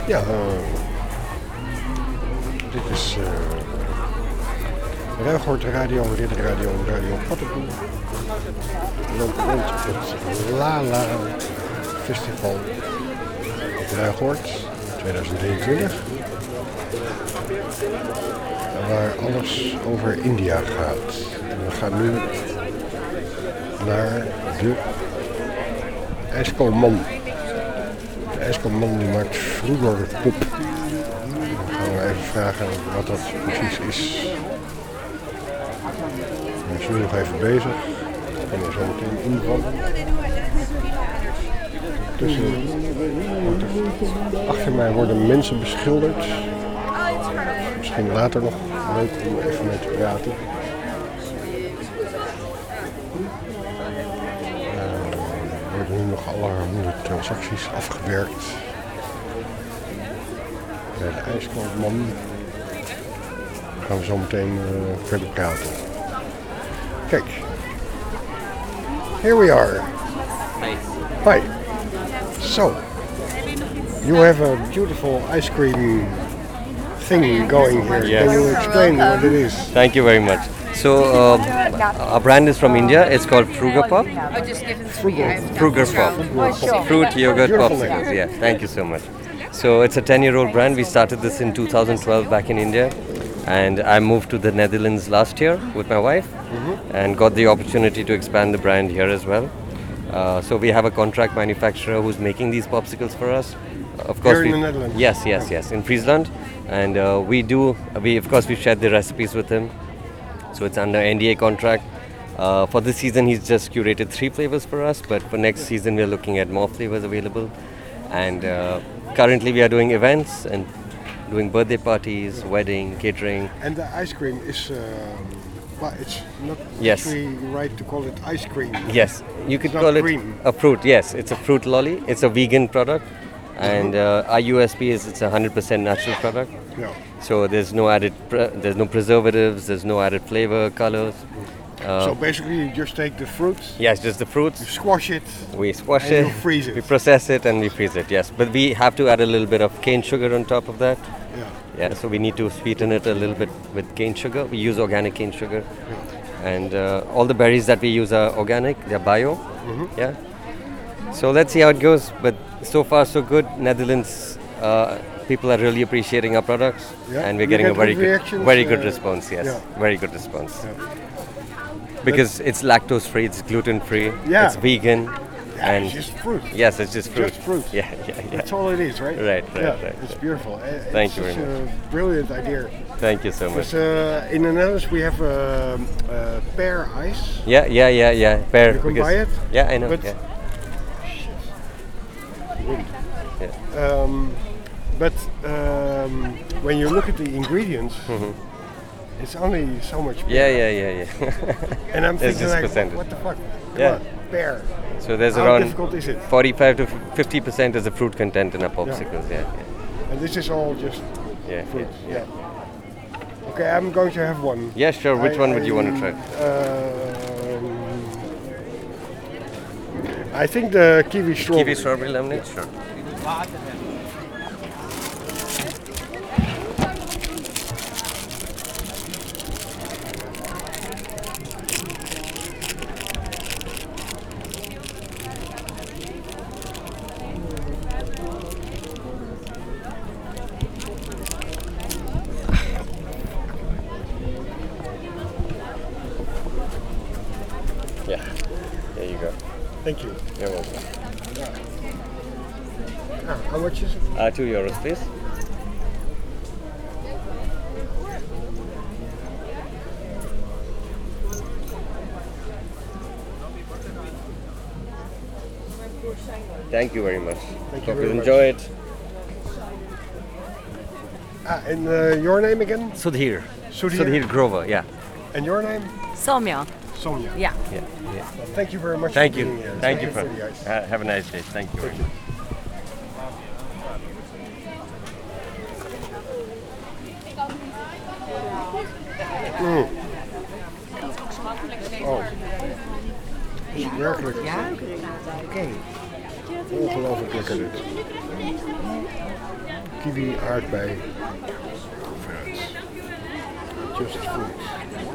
Ja, dit is Ruigoord Radio, Ridder Radio, Radio Paddenkoe. We lopen rond het Lala Festival op Ruigoord 2023. Waar alles over India gaat. En we gaan nu naar de IJskoolman. De IJskoolman die maakt vroeger pop. Dan gaan we even vragen wat dat precies is. Hij is nu nog even bezig. Ik kan er zo meteen invallen. Achter mij worden mensen beschilderd. Misschien later nog leuk om even mee te praten. Er worden nu nog allerhande transacties afgewerkt. Bij de IJskoolman gaan we zo meteen verder praten. Kijk, here we are. Hi. Hi. So, you have a beautiful ice cream thing going here. Yes. Can you explain what it is? Thank you very much. So, our brand is from India. It's called Fruger Pop. Fruger Pop. Fruit yogurt Beautiful popsicles. Yeah, thank you so much. So, it's a 10-year-old brand. We started this in 2012 back in India. And I moved to the Netherlands last year with my wife and got the opportunity to expand the brand here as well. So we have a contract manufacturer who's making these popsicles for us. Of course, Here in the Netherlands? Yes, in Friesland. And we shared the recipes with him. So it's under NDA contract. For this season, he's just curated 3 flavors for us, but for next season, we're looking at more flavors available. And currently, we are doing events and doing birthday parties, wedding, catering. And the ice cream is, it's not Yes. actually right to call it ice cream. Yes, you could It's not call it cream. a fruit. Yes, it's a fruit lolly. It's a vegan product, and our USP is it's a 100% natural product. Yeah. So there's no there's no preservatives, there's no added flavor, colors. So basically you just take the fruit, Yes, just the you fruits. squash it, We squash and it, you freeze it. we process it, and we freeze it. Yes, but we have to add a little bit of cane sugar on top of that. Yeah. Yeah, so we need to sweeten it a little bit with cane sugar. We use organic cane sugar, and all the berries that we use are organic. They're bio. Yeah. So let's see how it goes. But so far so good. Netherlands people are really appreciating our products, Yeah. and we're You getting a get very good good, reactions, very good response. Yes, yeah. very good response. Yeah. Because it's lactose free, it's gluten free, Yeah. it's vegan, Yeah, and it's just fruit. yes, it's just fruit. Just fruit. Yeah. That's all it is, right? Right, Yeah, right. it's beautiful. Thank you It's very a brilliant idea. Thank you so much. Because in the Netherlands we have pear ice. Yeah. Pear. You can buy it, Yeah, I know. but- yeah. Wind. Yeah. But when you look at the ingredients, it's only so much pear. Yeah. And I'm It's thinking just like, percentage. what the fuck? Come Yeah. on, pear. So there's How around difficult is it? 45 to 50% is the fruit content in our popsicles. Yeah. And this is all just Yeah. fruit. Yeah. Okay, I'm going to have one. Yeah, sure. Which one would you want to try? I think the kiwi strawberry. Kiwi strawberry lemonade? Sure. Yeah. There you go. Thank you. You're welcome. How much is it? €2, please. Thank you very much. Thank you Hope very you much. enjoy it. And your name again? Sudhir. Sudhir. Sudhir Grover, yeah. And your name? Soumya. Sonia. Yeah. Yeah. Well, thank you very much Thank for you. being here. Thank you for the ice. have a nice day. Thank you very much. Oh. Is het werkelijk? Ja? Oké. Ongelooflijk lekker dit. kiwi, aardbei, fruit. Just fruit.